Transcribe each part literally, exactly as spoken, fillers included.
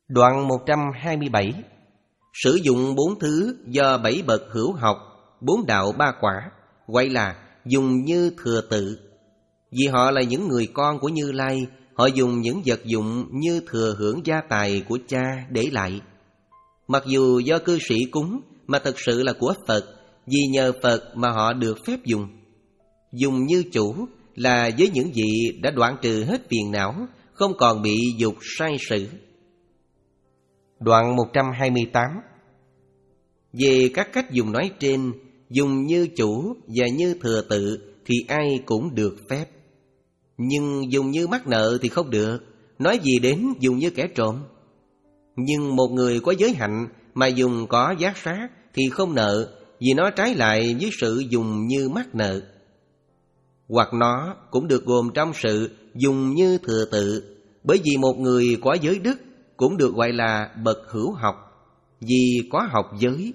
Đoạn một trăm hai mươi bảy. Sử dụng bốn thứ do bảy bậc hữu học, bốn đạo ba quả, gọi là dùng như thừa tự. Vì họ là những người con của Như Lai, họ dùng những vật dụng như thừa hưởng gia tài của cha để lại. Mặc dù do cư sĩ cúng mà thật sự là của Phật, vì nhờ Phật mà họ được phép dùng. Dùng như chủ là với những vị đã đoạn trừ hết phiền não, không còn bị dục sai sự. Đoạn một trăm hai mươi tám. Về các cách dùng nói trên, dùng như chủ và như thừa tự thì ai cũng được phép. Nhưng dùng như mắc nợ thì không được, nói gì đến dùng như kẻ trộm. Nhưng một người có giới hạnh mà dùng có giác sát thì không nợ, vì nó trái lại với sự dùng như mắc nợ. Hoặc nó cũng được gồm trong sự dùng như thừa tự, bởi vì một người có giới đức cũng được gọi là bậc hữu học, vì có học giới.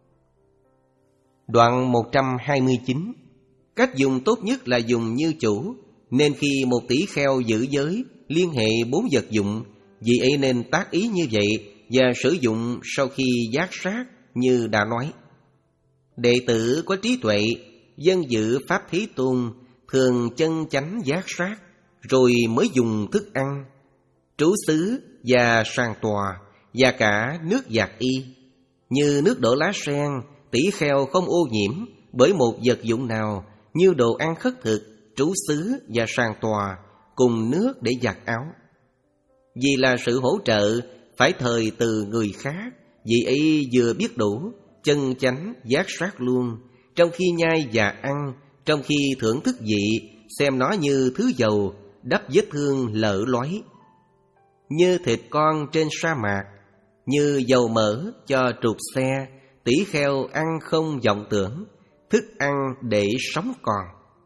Đoạn một trăm hai mươi chín. Cách dùng tốt nhất là dùng như chủ, nên khi một tỷ kheo giữ giới, liên hệ bốn vật dụng, vì ấy nên tác ý như vậy và sử dụng sau khi giác sát như đã nói. Đệ tử có trí tuệ, dân dự Pháp Thế Tôn, thường chân chánh giác sát, rồi mới dùng thức ăn, trú xứ và sàng tòa, và cả nước giặt y. Như nước đổ lá sen, tỷ kheo không ô nhiễm bởi một vật dụng nào, như đồ ăn khất thực, trú xứ và sàng tòa, cùng nước để giặt áo. Vì là sự hỗ trợ phải thời từ người khác, vì ấy vừa biết đủ, chân chánh giác sát luôn, trong khi nhai và ăn, trong khi thưởng thức vị, xem nó như thứ dầu, đắp vết thương lở lói. Như thịt con trên sa mạc, như dầu mỡ cho trục xe, tỷ kheo ăn không vọng tưởng, thức ăn để sống còn.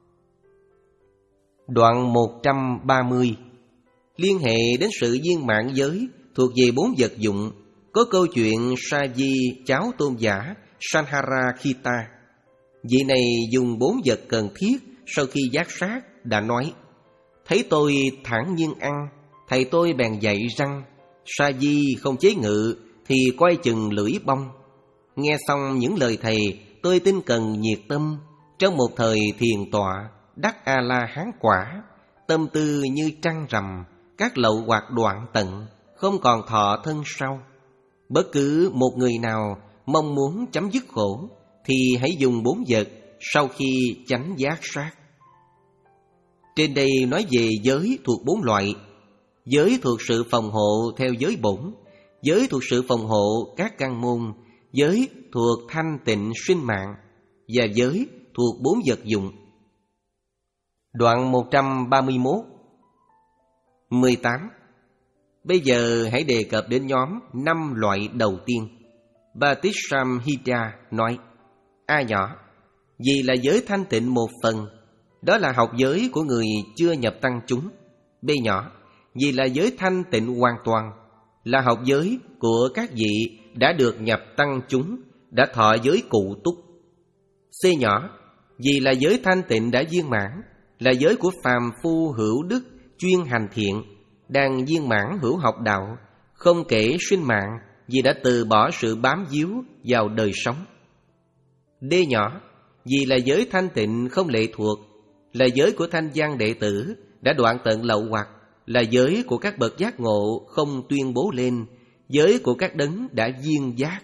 Đoạn một trăm ba mươi. Liên hệ đến sự viên mãn giới thuộc về bốn vật dụng, có câu chuyện Sa Di cháu tôn giả Sanharakshita. Vị này dùng bốn vật cần thiết sau khi giác sát đã nói: thấy tôi thản nhiên ăn, thầy tôi bèn dạy rằng Sa Di không chế ngự thì coi chừng lưỡi bông. Nghe xong những lời thầy, tôi tinh cần nhiệt tâm, trong một thời thiền tọa đắc A La Hán quả, tâm tư như trăng rằm, các lậu hoặc đoạn tận, không còn thọ thân sau. Bất cứ một người nào mong muốn chấm dứt khổ thì hãy dùng bốn vật sau khi chánh giác sát. Trên đây nói về giới thuộc bốn loại: giới thuộc sự phòng hộ theo giới bổn, giới thuộc sự phòng hộ các căn môn, giới thuộc thanh tịnh sinh mạng, và giới thuộc bốn vật dụng. Đoạn một trăm ba mươi mốt. mười tám. Bây giờ hãy đề cập đến nhóm năm loại đầu tiên. Bhatissamhita nói: A nhỏ, vì là giới thanh tịnh một phần, đó là học giới của người chưa nhập tăng chúng. B nhỏ, vì là giới thanh tịnh hoàn toàn, là học giới của các vị đã được nhập tăng chúng, đã thọ giới cụ túc. C nhỏ, vì là giới thanh tịnh đã viên mãn, là giới của phàm phu hữu đức chuyên hành thiện, đang viên mãn hữu học đạo, không kể sinh mạng, vì đã từ bỏ sự bám víu vào đời sống. D nhỏ, vì là giới thanh tịnh không lệ thuộc, là giới của thanh văn đệ tử đã đoạn tận lậu hoặc, là giới của các bậc giác ngộ không tuyên bố lên, giới của các đấng đã viên giác.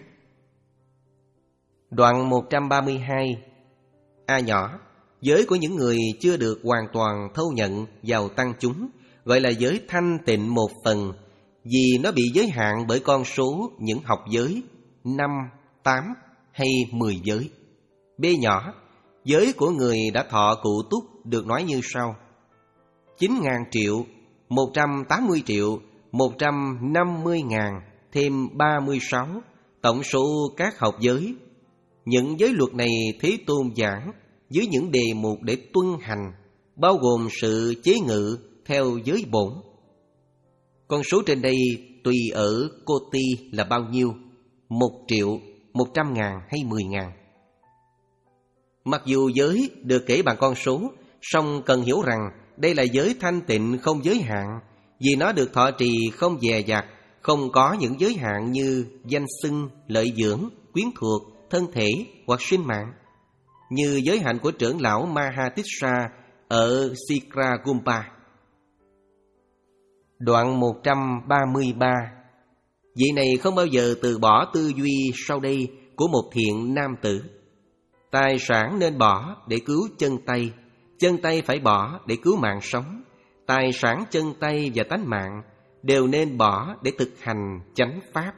Đoạn một trăm ba mươi hai. A nhỏ, giới của những người chưa được hoàn toàn thâu nhận vào tăng chúng, gọi là giới thanh tịnh một phần, vì nó bị giới hạn bởi con số những học giới năm, tám hay mười giới. B nhỏ, giới của người đã thọ cụ túc được nói như sau: chín ngàn triệu, một trăm tám mươi triệu, một trăm năm mươi ngàn, thêm ba mươi sáu, tổng số các học giới. Những giới luật này Thế Tôn giảng dưới những đề mục để tuân hành, bao gồm sự chế ngự theo giới bổn. Con số trên đây tùy ở cô ti là bao nhiêu: một triệu, một trăm ngàn hay mười ngàn. Mặc dù giới được kể bằng con số, song cần hiểu rằng đây là giới thanh tịnh không giới hạn, vì nó được thọ trì không dè dặt, không có những giới hạn như danh xưng, lợi dưỡng, quyến thuộc, thân thể hoặc sinh mạng, như giới hạnh của trưởng lão Mahatissa ở Sikragumpa. Đoạn một trăm ba mươi ba. Vị này không bao giờ từ bỏ tư duy sau đây của một thiện nam tử. Tài sản nên bỏ để cứu chân tay, chân tay phải bỏ để cứu mạng sống. Tài sản, chân tay và tánh mạng đều nên bỏ để thực hành chánh pháp.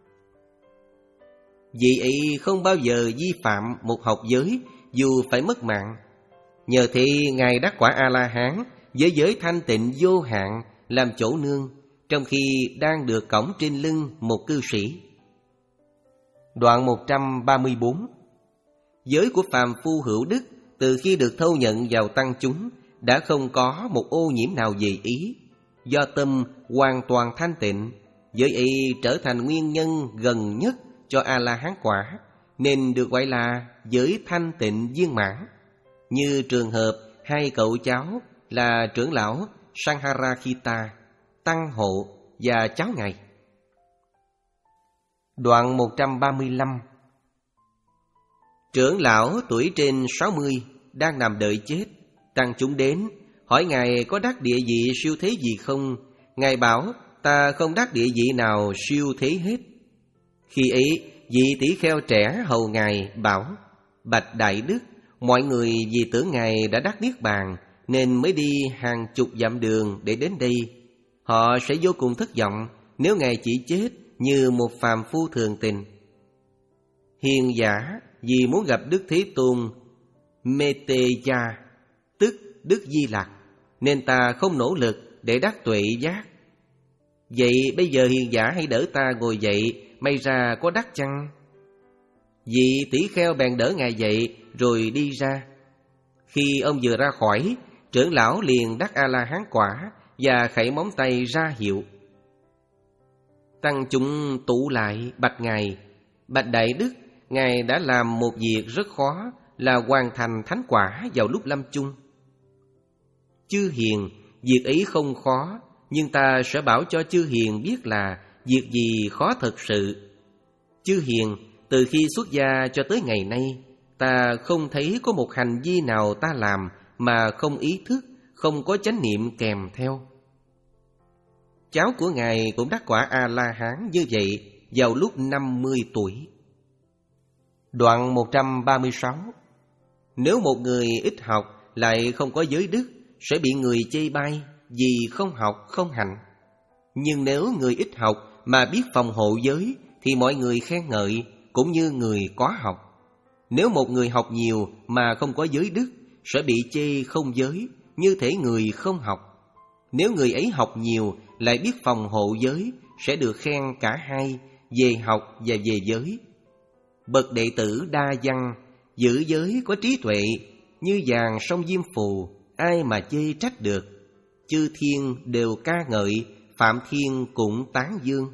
Vị ấy không bao giờ vi phạm một học giới dù phải mất mạng. Nhờ thế Ngài đắc quả A-la-hán với giới thanh tịnh vô hạn làm chỗ nương, trong khi đang được cõng trên lưng một cư sĩ. Đoạn một trăm ba mươi bốn. Giới của phàm phu hữu đức từ khi được thâu nhận vào tăng chúng đã không có một ô nhiễm nào về ý. Do tâm hoàn toàn thanh tịnh, giới ấy trở thành nguyên nhân gần nhất cho A-la-hán quả, nên được gọi là giới thanh tịnh viên mãn. Như trường hợp hai cậu cháu là trưởng lão Sangharakshita, tăng hộ và cháu Ngài. Đoạn một trăm ba mươi lăm. Trưởng lão tuổi trên sáu mươi đang nằm đợi chết. Tăng chúng đến hỏi Ngài có đắc địa vị siêu thế gì không. Ngài bảo ta không đắc địa vị nào siêu thế hết. Khi ấy vị tỷ kheo trẻ hầu Ngài bảo: Bạch Đại Đức, mọi người vì tưởng Ngài đã đắc niết bàn nên mới đi hàng chục dặm đường để đến đây. Họ sẽ vô cùng thất vọng nếu Ngài chỉ chết như một phàm phu thường tình. Hiền giả vì muốn gặp Đức Thế Tôn Meteya, tức Đức Di Lặc, nên ta không nỗ lực để đắc tuệ giác. Vậy bây giờ hiền giả hãy đỡ ta ngồi dậy, may ra có đắc chăng? Vị tỷ kheo bèn đỡ Ngài dậy rồi đi ra. Khi ông vừa ra khỏi, trưởng lão liền đắc A-la-hán quả và khẩy móng tay ra hiệu. Tăng chúng tụ lại bạch Ngài: Bạch Đại Đức, Ngài đã làm một việc rất khó là hoàn thành thánh quả vào lúc lâm chung. Chư hiền, việc ấy không khó, nhưng ta sẽ bảo cho chư hiền biết là việc gì khó thật sự. Chư hiền, từ khi xuất gia cho tới ngày nay, ta không thấy có một hành vi nào ta làm mà không ý thức, không có chánh niệm kèm theo. Cháu của Ngài cũng đắc quả A-la-hán như vậy vào lúc năm mươi tuổi. Đoạn một trăm ba mươi sáu. Nếu một người ít học lại không có giới đức sẽ bị người chê bai vì không học không hành. Nhưng nếu người ít học mà biết phòng hộ giới thì mọi người khen ngợi, cũng như người có học. Nếu một người học nhiều mà không có giới đức sẽ bị chê không giới, như thể người không học. Nếu người ấy học nhiều lại biết phòng hộ giới sẽ được khen cả hai, về học và về giới. Bậc đệ tử đa văn, giữ giới có trí tuệ, như vàng sông Diêm Phù, ai mà chê trách được. Chư thiên đều ca ngợi, Phạm Thiên cũng tán dương.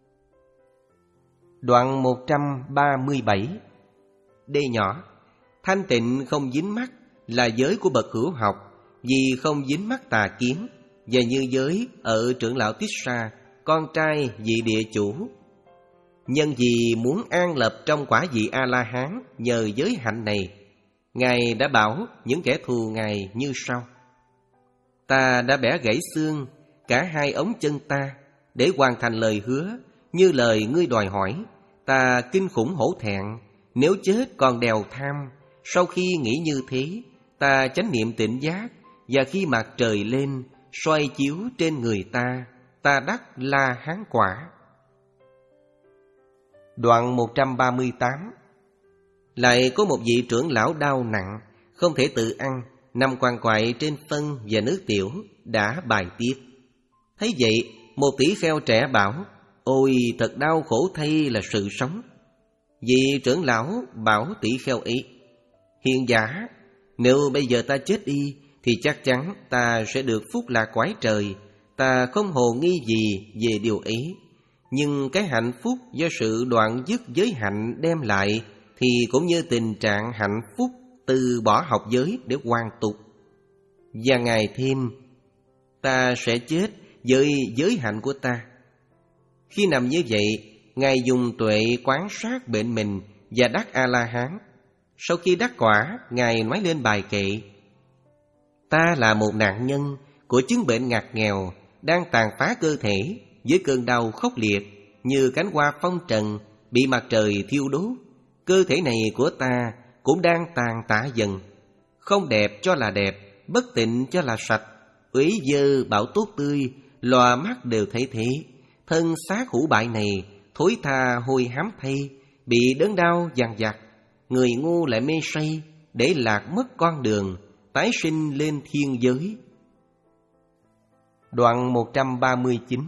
Đoạn một trăm ba mươi bảy. Đê nhỏ, thanh tịnh không dính mắc là giới của bậc hữu học, vì không dính mắc tà kiến, và như giới ở trưởng lão Tissa, con trai vị địa chủ. Nhân vì muốn an lập trong quả vị A-la-hán nhờ giới hạnh này, Ngài đã bảo những kẻ thù Ngài như sau: Ta đã bẻ gãy xương cả hai ống chân ta để hoàn thành lời hứa, như lời ngươi đòi hỏi. Ta kinh khủng hổ thẹn, nếu chết còn đèo tham. Sau khi nghĩ như thế, ta chánh niệm tỉnh giác, và khi mặt trời lên soi chiếu trên người ta, ta đắc La Hán quả. Đoạn một trăm ba mươi tám. Lại có một vị trưởng lão đau nặng, không thể tự ăn, nằm quằn quại trên phân và nước tiểu, đã bài tiết. Thấy vậy, một tỷ kheo trẻ bảo: Ôi thật đau khổ thay là sự sống. Vị trưởng lão bảo tỷ kheo ấy: Hiền giả, nếu bây giờ ta chết đi thì chắc chắn ta sẽ được phúc lạc cõi trời. Ta không hồ nghi gì về điều ấy. Nhưng cái hạnh phúc do sự đoạn dứt giới hạnh đem lại thì cũng như tình trạng hạnh phúc từ bỏ học giới để hoàn tục. Và Ngài thêm: Ta sẽ chết với giới hạnh của ta. Khi nằm như vậy, Ngài dùng tuệ quán sát bệnh mình và đắc A-la-hán. Sau khi đắc quả, Ngài nói lên bài kệ: Ta là một nạn nhân của chứng bệnh ngặt nghèo, đang tàn phá cơ thể với cơn đau khốc liệt như cánh hoa phong trần bị mặt trời thiêu đốt. Cơ thể này của ta cũng đang tàn tạ dần, không đẹp cho là đẹp, bất tịnh cho là sạch, uế dơ bảo tốt tươi, lòa mắt đều thấy thế. Thân xác hủ bại này thối tha hôi hám thay, bị đớn đau dằn vặt. Người ngu lại mê say, để lạc mất con đường, tái sinh lên thiên giới. Đoạn một trăm ba mươi chín.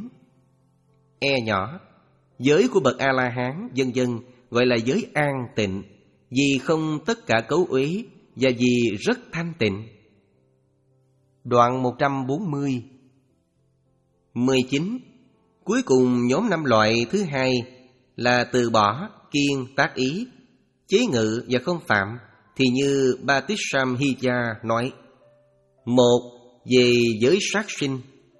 E nhỏ. Giới của bậc A-la-hán vân vân gọi là giới an tịnh, vì không tất cả cấu uế và vì rất thanh tịnh. Đoạn một trăm bốn mươi. mười chín. Cuối cùng nhóm năm loại thứ hai là từ bỏ, kiêng, tác ý, chế ngự và không phạm, thì như Bhattisamhija nói: một. Về giới sát sinh.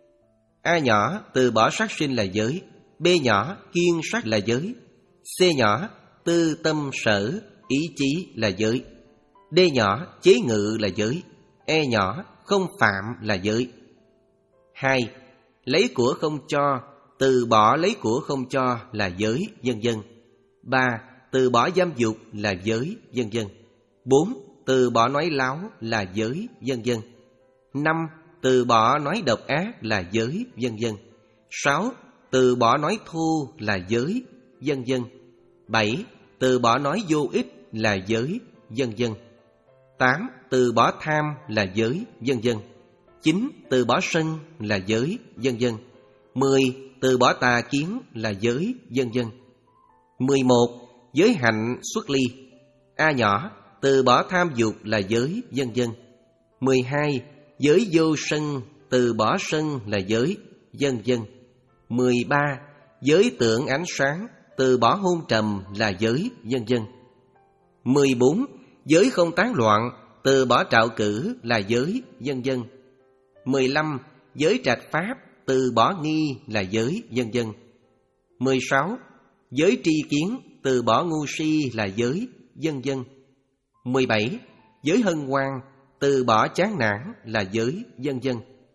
A nhỏ, từ bỏ sát sinh là giới. B nhỏ, kiêng sát là giới. C nhỏ, tư tâm sở, ý chí là giới. D nhỏ, chế ngự là giới. E nhỏ, không phạm là giới. Hai. Lấy của không cho, từ bỏ lấy của không cho là giới, vân vân. Ba. Từ bỏ dâm dục là giới, vân vân. Bốn. Từ bỏ nói láo là giới, vân vân. Năm. Từ bỏ nói độc ác là giới, vân vân. Sáu. Từ bỏ nói thô là giới, vân vân. Bảy. Từ bỏ nói vô ích là giới, vân vân. Tám. Từ bỏ tham là giới, vân vân. Chín. Từ bỏ sân là giới, vân vân. Mười. Từ bỏ tà kiến là giới, vân vân. Mười một. Giới hạnh xuất ly. A nhỏ, từ bỏ tham dục là giới, vân vân. Mười hai. Giới vô sân, từ bỏ sân là giới, vân vân. Mười ba. Giới tưởng ánh sáng, từ bỏ hôn trầm là giới, vân vân. Mười bốn. Giới không tán loạn, từ bỏ trạo cử là giới, vân vân. Mười lăm. Giới trạch pháp, từ bỏ nghi là giới, vân vân. Mười sáu. Giới tri kiến, từ bỏ ngu si là giới, vân vân. Mười bảy. Giới hân hoan, từ bỏ chán nản là giới, vân vân.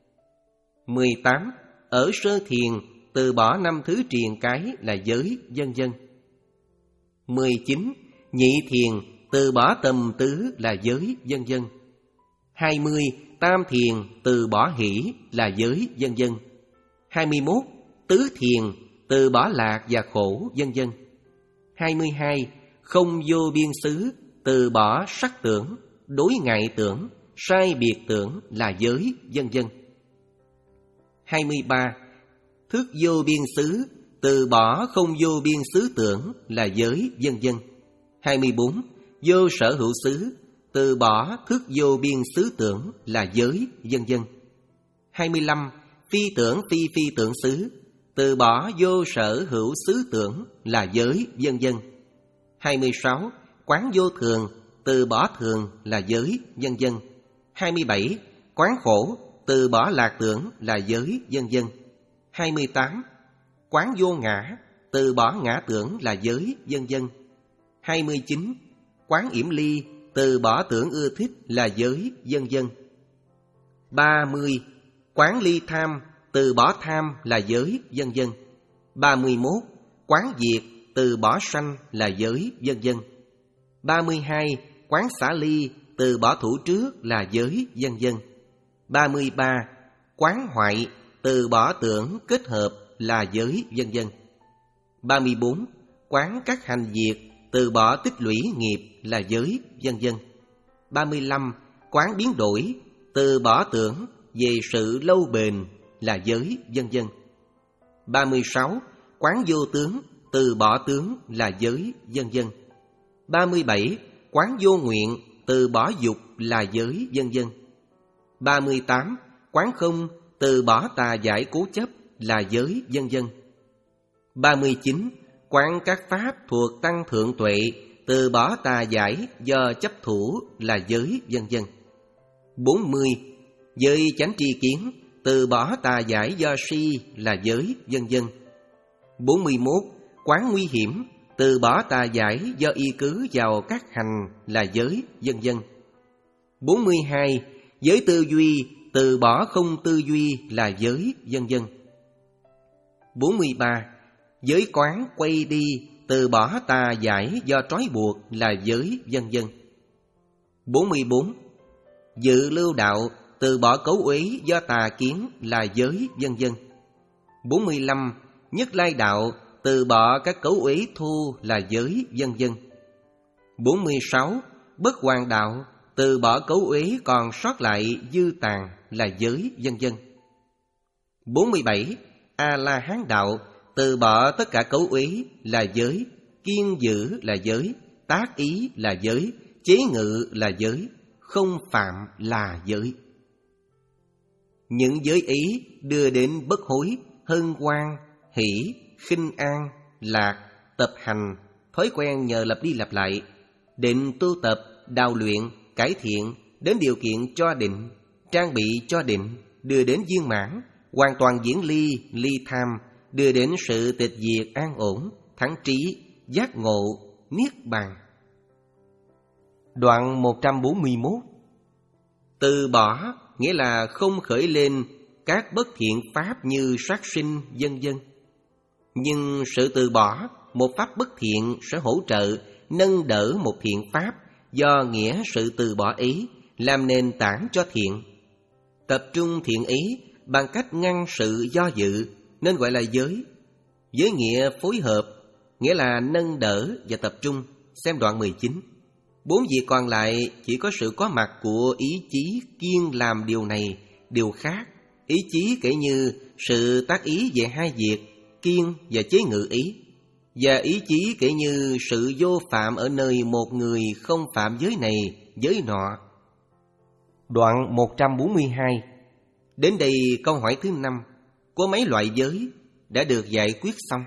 Mười tám. Ở sơ thiền, từ bỏ năm thứ triền cái là giới, vân vân. Mười chín. Nhị thiền, từ bỏ tầm tứ là giới, vân vân. Hai mươi. Tam thiền, từ bỏ hỷ là giới, vân vân. Hai mươi mốt. Tứ thiền, từ bỏ lạc và khổ, vân vân. Hai mươi hai. Không vô biên xứ, từ bỏ sắc tưởng, đối ngại tưởng, sai biệt tưởng là giới, vân vân. Hai mươi ba. Thức vô biên xứ, từ bỏ không vô biên xứ tưởng là giới, vân vân. Hai mươi bốn. Vô sở hữu xứ, từ bỏ thức vô biên xứ tưởng là giới, vân vân. Hai mươi lăm. Phi tưởng phi phi tưởng xứ, từ bỏ vô sở hữu xứ tưởng là giới, vân vân. Hai mươi sáu. Quán vô thường, từ bỏ thường là giới, vân vân. Hai mươi bảy. Quán khổ, từ bỏ lạc tưởng là giới, vân vân. Hai mươi tám. Quán vô ngã, từ bỏ ngã tưởng là giới, vân vân. Hai mươi chín. Quán yểm ly, từ bỏ tưởng ưa thích là giới, vân vân. Ba mươi. Quán ly tham, từ bỏ tham là giới, vân vân. Ba mươi mốt. Quán diệt, từ bỏ sanh là giới, vân vân. Ba mươi hai. Quán xả ly, từ bỏ thủ trước là giới, vân vân. Ba mươi ba. Quán hoại, từ bỏ tưởng kết hợp là giới, vân vân. Ba mươi bốn. Quán các hành diệt, từ bỏ tích lũy nghiệp là giới, vân vân. Ba mươi lăm. Quán biến đổi, từ bỏ tưởng về sự lâu bền là giới, vân vân. Ba mươi sáu. Quán vô tướng, từ bỏ tướng là giới, vân vân. Ba mươi bảy. Quán vô nguyện, từ bỏ dục là giới, vân vân. Ba mươi tám. Quán không, từ bỏ tà giải cố chấp là giới, vân vân. Ba mươi chín. Quán các pháp thuộc tăng thượng tuệ, từ bỏ tà giải do chấp thủ là giới, vân vân. Bốn mươi. Giới chánh tri kiến, từ bỏ tà giải do si là giới, vân vân. bốn mươi mốt. Quán nguy hiểm, từ bỏ tà giải do y cứ vào các hành là giới, vân vân. bốn mươi hai. Giới tư duy, từ bỏ không tư duy là giới, vân vân. bốn mươi ba. Giới quán quay đi, từ bỏ tà giải do trói buộc là giới, vân vân. bốn mươi bốn. Dự lưu đạo, từ bỏ cấu uế do tà kiến là giới, vân vân. bốn mươi lăm. Nhất lai đạo, từ bỏ các cấu uế thu là giới, vân vân. bốn mươi sáu. Bất hoàn đạo, từ bỏ cấu uế còn sót lại dư tàn là giới, vân vân. bốn mươi bảy. A La Hán đạo, từ bỏ tất cả cấu uế là giới, kiên giữ là giới, tác ý là giới, chế ngự là giới, không phạm là giới. Những giới ý đưa đến bất hối, hân hoan, hỷ, khinh an, lạc, tập hành, thói quen nhờ lặp đi lặp lại, định tu tập, đào luyện, cải thiện, đến điều kiện cho định, trang bị cho định, đưa đến viên mãn, hoàn toàn diễn ly, ly tham, đưa đến sự tịch diệt an ổn, thắng trí, giác ngộ, niết bàn. Đoạn một trăm bốn mươi mốt. Từ bỏ nghĩa là không khởi lên các bất thiện pháp như sát sinh, vân vân. Nhưng sự từ bỏ một pháp bất thiện sẽ hỗ trợ nâng đỡ một thiện pháp do nghĩa sự từ bỏ ý làm nền tảng cho thiện. Tập trung thiện ý bằng cách ngăn sự do dự nên gọi là giới. Giới nghĩa phối hợp nghĩa là nâng đỡ và tập trung. Xem đoạn mười chín. Bốn việc còn lại chỉ có sự có mặt của ý chí kiên làm điều này, điều khác. Ý chí kể như sự tác ý về hai việc, kiên và chế ngự ý. Và ý chí kể như sự vô phạm ở nơi một người không phạm giới này, giới nọ. Đoạn một trăm bốn mươi hai. Đến đây câu hỏi thứ năm. Có mấy loại giới đã được giải quyết xong.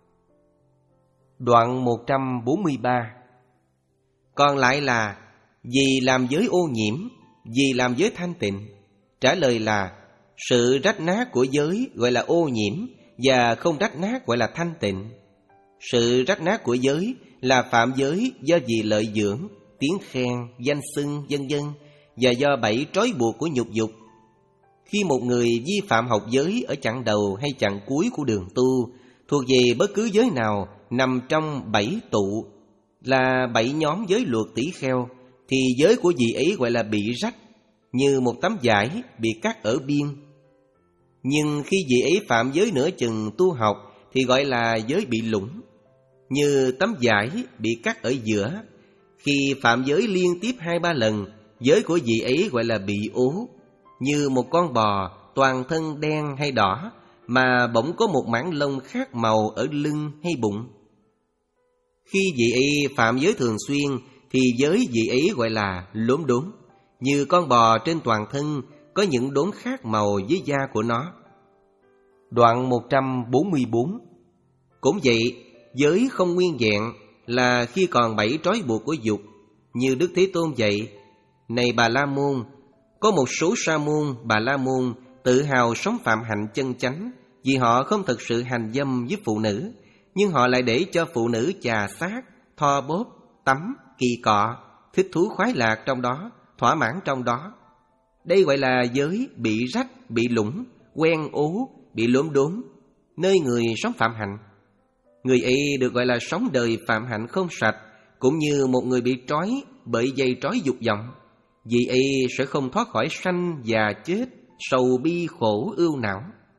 Đoạn một trăm bốn mươi ba. Còn lại là vì làm giới ô nhiễm, vì làm giới thanh tịnh. Trả lời là sự rách nát của giới gọi là ô nhiễm và không rách nát gọi là thanh tịnh. Sự rách nát của giới là phạm giới do vì lợi dưỡng, tiếng khen, danh xưng, vân vân và do bảy trói buộc của nhục dục. Khi một người vi phạm học giới ở chặng đầu hay chặng cuối của đường tu, thuộc về bất cứ giới nào nằm trong bảy tụ, là bảy nhóm giới luật tỷ kheo, thì giới của vị ấy gọi là bị rách, như một tấm vải bị cắt ở biên. Nhưng khi vị ấy phạm giới nửa chừng tu học thì gọi là giới bị lủng, như tấm vải bị cắt ở giữa. Khi phạm giới liên tiếp hai ba lần, giới của vị ấy gọi là bị ố, như một con bò toàn thân đen hay đỏ mà bỗng có một mảng lông khác màu ở lưng hay bụng. Khi vị ấy phạm giới thường xuyên thì giới vị ấy gọi là lốm đốm, như con bò trên toàn thân có những đốm khác màu với da của nó. Đoạn một trăm bốn mươi bốn. Cũng vậy, giới không nguyên vẹn là khi còn bảy trói buộc của dục, như Đức Thế Tôn dạy: Này Bà La Môn, có một số sa môn, Bà La Môn tự hào sống phạm hạnh chân chánh vì họ không thực sự hành dâm với phụ nữ, nhưng họ lại để cho phụ nữ chà sát, thoa bóp, tắm, kỳ cọ, thích thú khoái lạc trong đó, thỏa mãn trong đó. Đây gọi là giới bị rách, bị lủng, quen ố, bị lốm đốm, nơi người sống phạm hạnh. Người ấy được gọi là sống đời phạm hạnh không sạch, cũng như một người bị trói bởi dây trói dục vọng. Vì ấy sẽ không thoát khỏi sanh già chết, sầu bi khổ ưu não.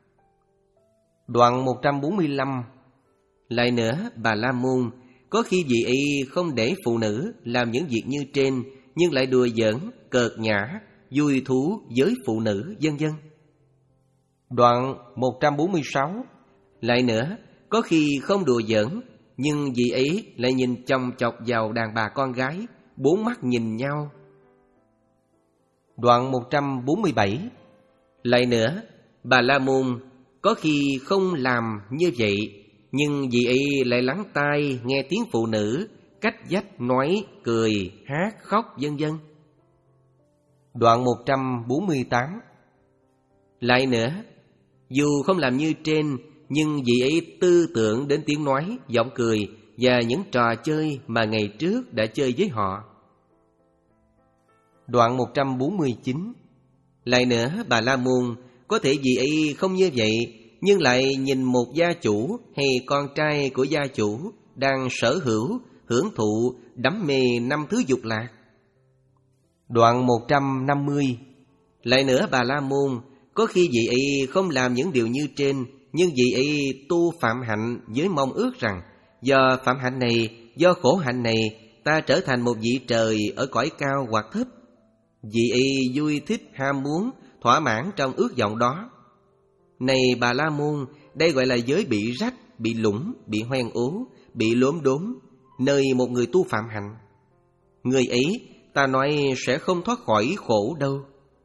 Đoạn một trăm bốn mươi lăm. Lại nữa, Bà La Môn, có khi vị ấy không để phụ nữ làm những việc như trên, nhưng lại đùa giỡn, cợt nhã, vui thú với phụ nữ, vân vân. Đoạn một trăm bốn mươi sáu. Lại nữa, có khi không đùa giỡn, nhưng vị ấy lại nhìn chòng chọc vào đàn bà con gái, bốn mắt nhìn nhau. Đoạn một trăm bốn mươi bảy. Lại nữa, Bà La Môn, có khi không làm như vậy, nhưng vị ấy lại lắng tai nghe tiếng phụ nữ, cách vách nói, cười, hát, khóc, vân vân. Đoạn một trăm bốn mươi tám. Lại nữa, dù không làm như trên, nhưng vị ấy tư tưởng đến tiếng nói, giọng cười và những trò chơi mà ngày trước đã chơi với họ. Đoạn một trăm bốn mươi chín. Lại nữa, Bà La Môn, có thể vị ấy không như vậy, nhưng lại nhìn một gia chủ hay con trai của gia chủ đang sở hữu, hưởng thụ, đắm mê năm thứ dục lạc. Đoạn một trăm năm mươi. Lại nữa, Bà La Môn, có khi vị ấy không làm những điều như trên, nhưng vị ấy tu phạm hạnh với mong ước rằng do phạm hạnh này, do khổ hạnh này, ta trở thành một vị trời ở cõi cao hoặc thấp. Vị ấy vui thích ham muốn, thỏa mãn trong ước vọng đó. Này Bà La Môn, đây gọi là giới bị rách, bị lũng, bị hoen ố, bị lốm đốm, nơi một người tu phạm hạnh. Người ấy, ta nói sẽ không thoát khỏi khổ đâu.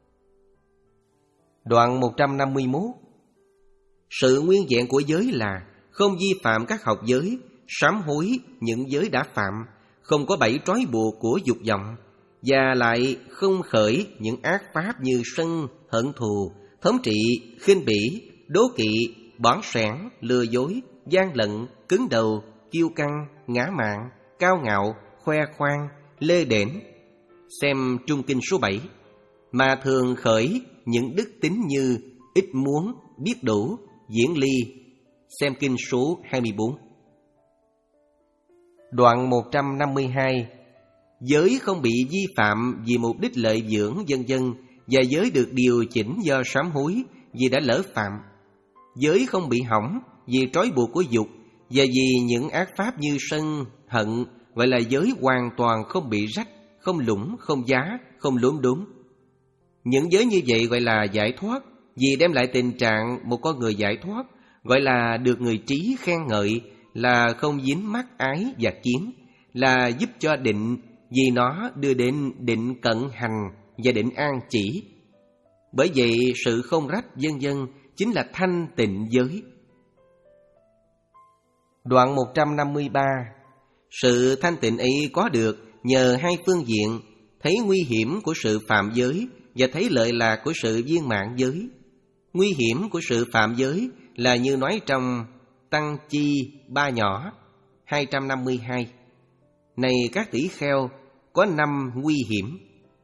Đoạn một trăm năm mươi mốt. Sự nguyên vẹn của giới là không vi phạm các học giới, sám hối những giới đã phạm, không có bẫy trói buộc của dục vọng, và lại không khởi những ác pháp như sân, hận thù, thống trị, khinh bỉ, đố kỵ, bỏn sẻn, lừa dối, gian lận, cứng đầu, kiêu căng, ngã mạn, cao ngạo, khoe khoang, lê đễnh. Xem Trung Kinh số bảy. Mà thường khởi những đức tính như ít muốn, biết đủ, diễn ly. Xem Kinh số hai mươi bốn. Đoạn một trăm năm mươi hai. Giới không bị vi phạm vì mục đích lợi dưỡng vân vân, và giới được điều chỉnh do sám hối vì đã lỡ phạm. Giới không bị hỏng vì trói buộc của dục, và vì những ác pháp như sân, hận, gọi là giới hoàn toàn không bị rách, không lũng, không giá, không lốm đốm. Những giới như vậy gọi là giải thoát, vì đem lại tình trạng một con người giải thoát, gọi là được người trí khen ngợi, là không dính mắc ái và kiến, là giúp cho định, vì nó đưa đến định cận hành và định an chỉ. Bởi vậy sự không rách vân vân chính là thanh tịnh giới. Đoạn một trăm năm mươi ba. Sự thanh tịnh ấy có được nhờ hai phương diện: thấy nguy hiểm của sự phạm giới và thấy lợi lạc của sự viên mãn giới. Nguy hiểm của sự phạm giới là như nói trong Tăng Chi Ba Nhỏ hai trăm năm mươi hai. Này các tỷ kheo, có năm nguy hiểm.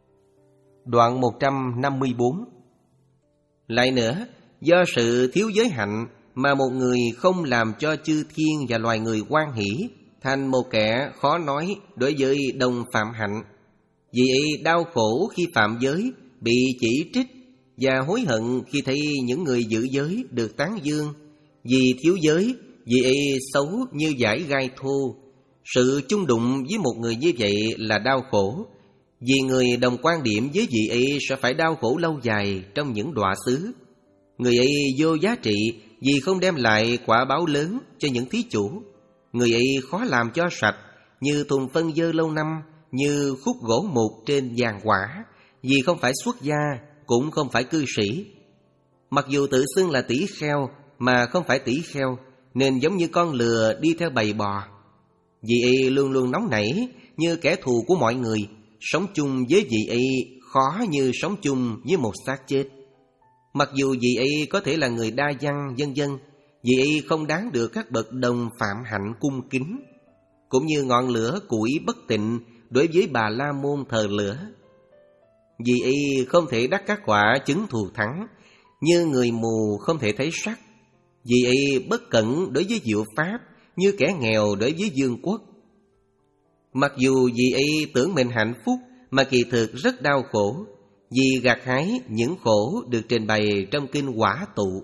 Đoạn một trăm năm mươi bốn. Lại nữa, do sự thiếu giới hạnh mà một người không làm cho chư thiên và loài người hoan hỷ, thành một kẻ khó nói đối với đồng phạm hạnh. Vì ấy đau khổ khi phạm giới, bị chỉ trích, và hối hận khi thấy những người giữ giới được tán dương. Vì thiếu giới, vì ấy xấu như dải gai thô. Sự chung đụng với một người như vậy là đau khổ, vì người đồng quan điểm với vị ấy sẽ phải đau khổ lâu dài trong những đọa xứ. Người ấy vô giá trị vì không đem lại quả báo lớn cho những thí chủ. Người ấy khó làm cho sạch, như thùng phân dơ lâu năm, như khúc gỗ mục trên giàn quả, vì không phải xuất gia, cũng không phải cư sĩ. Mặc dù tự xưng là tỷ kheo mà không phải tỷ kheo, nên giống như con lừa đi theo bầy bò. Vị ấy luôn luôn nóng nảy như kẻ thù của mọi người, sống chung với vị ấy khó như sống chung với một xác chết. Mặc dù vị ấy có thể là người đa văn vân vân, vị ấy không đáng được các bậc đồng phạm hạnh cung kính, cũng như ngọn lửa củi bất tịnh đối với Bà La Môn thờ lửa. Vị ấy không thể đắc các quả chứng thù thắng, như người mù không thể thấy sắc. Vị ấy bất cẩn đối với diệu pháp, như kẻ nghèo đối với vương quốc. Mặc dù vị ấy tưởng mình hạnh phúc, mà kỳ thực rất đau khổ, vì gặt hái những khổ được trình bày trong kinh Quả Tụ.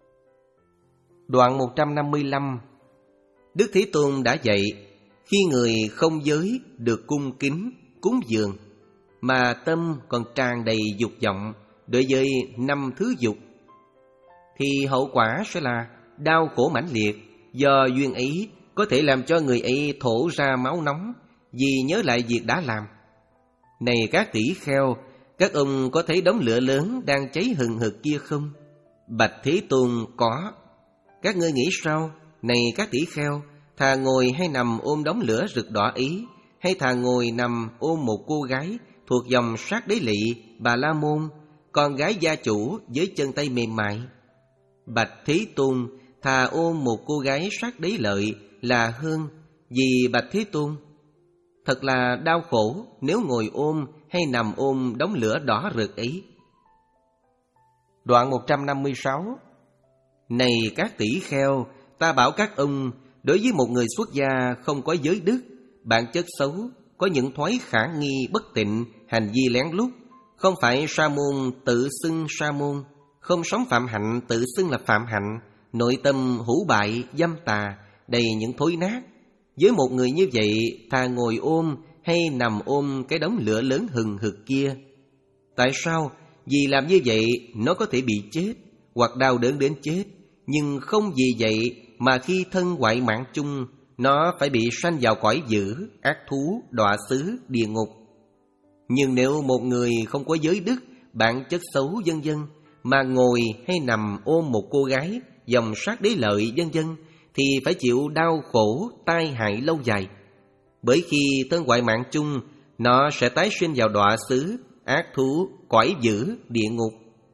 Đoạn một trăm năm mươi lăm. Đức Thế Tôn đã dạy, khi người không giới được cung kính, cúng dường, mà tâm còn tràn đầy dục vọng đối với năm thứ dục, thì hậu quả sẽ là đau khổ mãnh liệt. Do duyên ấy có thể làm cho người ấy thổ ra máu nóng, vì nhớ lại việc đã làm. Này các tỷ kheo, các ông có thấy đống lửa lớn đang cháy hừng hực kia không? Bạch Thế Tôn, có. Các ngươi nghĩ sao? Này các tỷ kheo, thà ngồi hay nằm ôm đống lửa rực đỏ ý, hay thà ngồi nằm ôm một cô gái thuộc dòng sát đế lỵ, Bà La Môn, con gái gia chủ với chân tay mềm mại? Bạch Thế Tôn, thà thà ôm một cô gái sát đế lợi là hơn. Vì Bạch Thế Tôn, thật là đau khổ nếu ngồi ôm hay nằm ôm đống lửa đỏ rực ấy. Đoạn một trăm năm mươi sáu. Này các tỷ kheo, ta bảo các ông, đối với một người xuất gia không có giới đức, bản chất xấu, có những thói khả nghi bất tịnh, hành vi lén lút, không phải sa môn tự xưng sa môn, không sống phạm hạnh tự xưng là phạm hạnh, nội tâm hủ bại, dâm tà, đầy những thối nát. Với một người như vậy, thà ngồi ôm hay nằm ôm cái đống lửa lớn hừng hực kia. Tại sao? Vì làm như vậy nó có thể bị chết hoặc đau đớn đến chết, nhưng không vì vậy mà khi thân hoại mạng chung, nó phải bị sanh vào cõi dữ, ác thú, đọa xứ, địa ngục. Nhưng nếu một người không có giới đức, bản chất xấu vân vân, mà ngồi hay nằm ôm một cô gái, dòng sát đế lợi vân vân, thì phải chịu đau khổ, tai hại lâu dài. Bởi khi thân hoại mạng chung, nó sẽ tái sinh vào đọa xứ, ác thú, cõi dữ, địa ngục.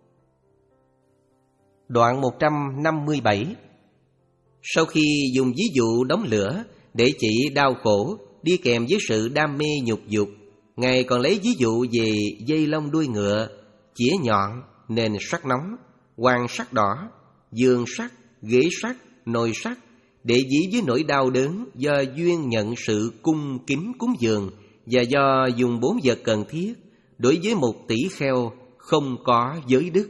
Đoạn một trăm năm mươi bảy. Sau khi dùng ví dụ đống lửa để chỉ đau khổ đi kèm với sự đam mê nhục dục, Ngài còn lấy ví dụ về dây lông đuôi ngựa, chĩa nhọn, nền sắt nóng, hoàng sắt đỏ, giường sắt, ghế sắt, nồi sắt, để dĩ với nỗi đau đớn do duyên nhận sự cung kính cúng dường và do dùng bốn vật cần thiết đối với một tỷ kheo không có giới đức.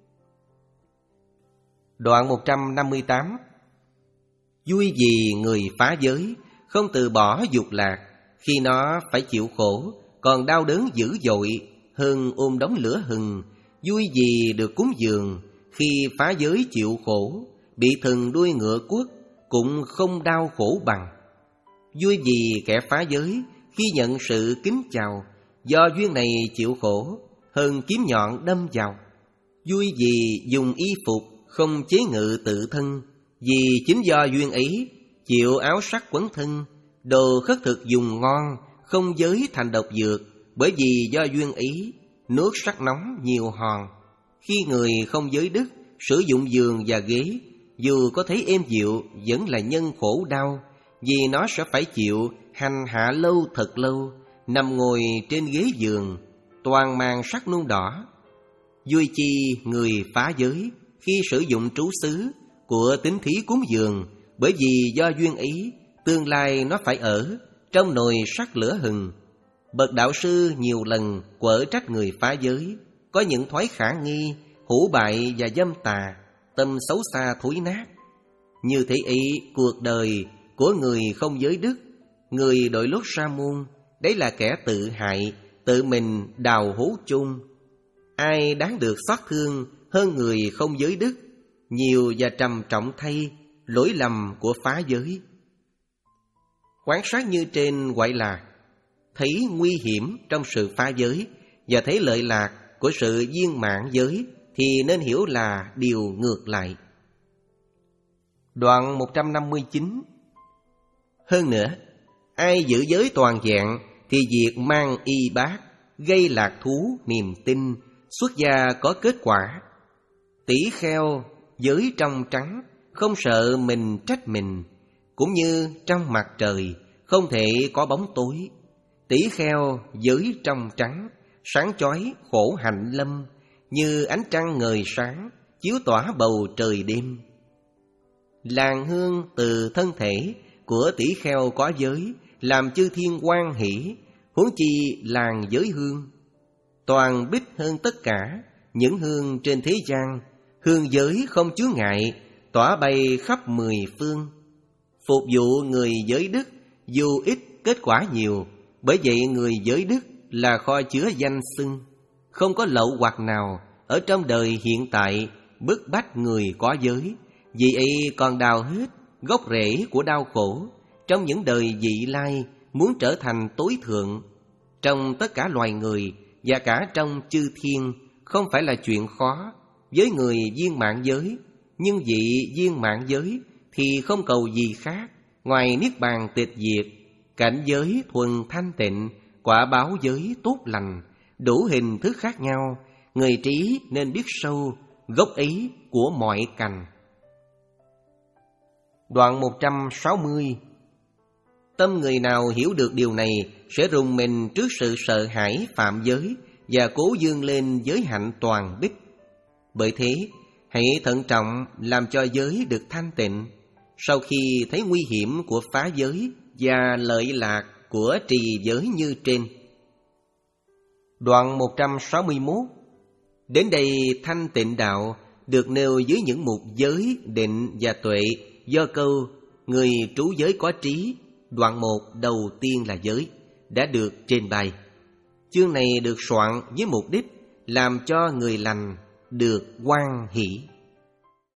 Đoạn một trăm năm mươi tám. Vui vì người phá giới không từ bỏ dục lạc, khi nó phải chịu khổ còn đau đớn dữ dội hơn ôm đống lửa hừng. Vui vì được cúng dường, khi phá giới chịu khổ, bị thần đuôi ngựa quất cũng không đau khổ bằng. Vui vì kẻ phá giới khi nhận sự kính chào, do duyên này chịu khổ hơn kiếm nhọn đâm vào. Vui vì dùng y phục không chế ngự tự thân, vì chính do duyên ấy chịu áo sắt quấn thân. Đồ khất thực dùng ngon, không giới thành độc dược, bởi vì do duyên ấy nước sắt nóng nhiều hòn. Khi người không giới đức sử dụng giường và ghế, dù có thấy êm dịu vẫn là nhân khổ đau, vì nó sẽ phải chịu hành hạ lâu thật lâu, nằm ngồi trên ghế giường toàn màn sắt nung đỏ. Vui chi người phá giới khi sử dụng trú xứ của tín thí cúng dường, bởi vì do duyên ấy tương lai nó phải ở trong nồi sắt lửa hừng. Bậc đạo sư nhiều lần quở trách người phá giới có những thói khả nghi, hủ bại và dâm tà, tâm xấu xa thối nát. Như thế ấy, cuộc đời của người không giới đức, người đội lốt sa môn, đấy là kẻ tự hại, tự mình đào hố chôn. Ai đáng được xót thương hơn người không giới đức? Nhiều và trầm trọng thay lỗi lầm của phá giới. Quán sát như trên gọi là thấy nguy hiểm trong sự phá giới và thấy lợi lạc của sự viên mãn giới, thì nên hiểu là điều ngược lại. Đoạn một trăm năm mươi chín. Hơn nữa, ai giữ giới toàn vẹn thì việc mang y bát, gây lạc thú, niềm tin, xuất gia có kết quả. Tỷ kheo giới trong trắng, không sợ mình trách mình, cũng như trong mặt trời không thể có bóng tối. Tỷ kheo giới trong trắng, sáng chói khổ hạnh lâm, như ánh trăng ngời sáng chiếu tỏa bầu trời đêm. Làn hương từ thân thể của tỷ kheo có giới làm chư thiên hoan hỷ, huống chi làn giới hương. Toàn bích hơn tất cả những hương trên thế gian, hương giới không chướng ngại, tỏa bay khắp mười phương. Phục vụ người giới đức dù ít kết quả nhiều, bởi vậy người giới đức là kho chứa danh xưng. Không có lậu hoặc nào ở trong đời hiện tại bức bách người có giới, vì ấy còn đào hết gốc rễ của đau khổ trong những đời vị lai, muốn trở thành tối thượng. Trong tất cả loài người và cả trong chư thiên, không phải là chuyện khó với người viên mãn giới, nhưng vị viên mãn giới thì không cầu gì khác ngoài niết bàn tịch diệt, cảnh giới thuần thanh tịnh, quả báo giới tốt lành, đủ hình thức khác nhau. Người trí nên biết sâu gốc ấy của mọi cành. Đoạn một trăm sáu mươi. Tâm người nào hiểu được điều này sẽ rùng mình trước sự sợ hãi phạm giới và cố vươn lên giới hạnh toàn đích. Bởi thế, hãy thận trọng làm cho giới được thanh tịnh. Sau khi thấy nguy hiểm của phá giới và lợi lạc của trì giới như trên. Đoạn một trăm sáu mươi mốt. Đến đây thanh tịnh đạo được nêu dưới những mục giới, định và tuệ do câu người trú giới có trí, đoạn một đầu tiên là giới, đã được trên bài. Chương này được soạn với mục đích làm cho người lành được hoan hỷ.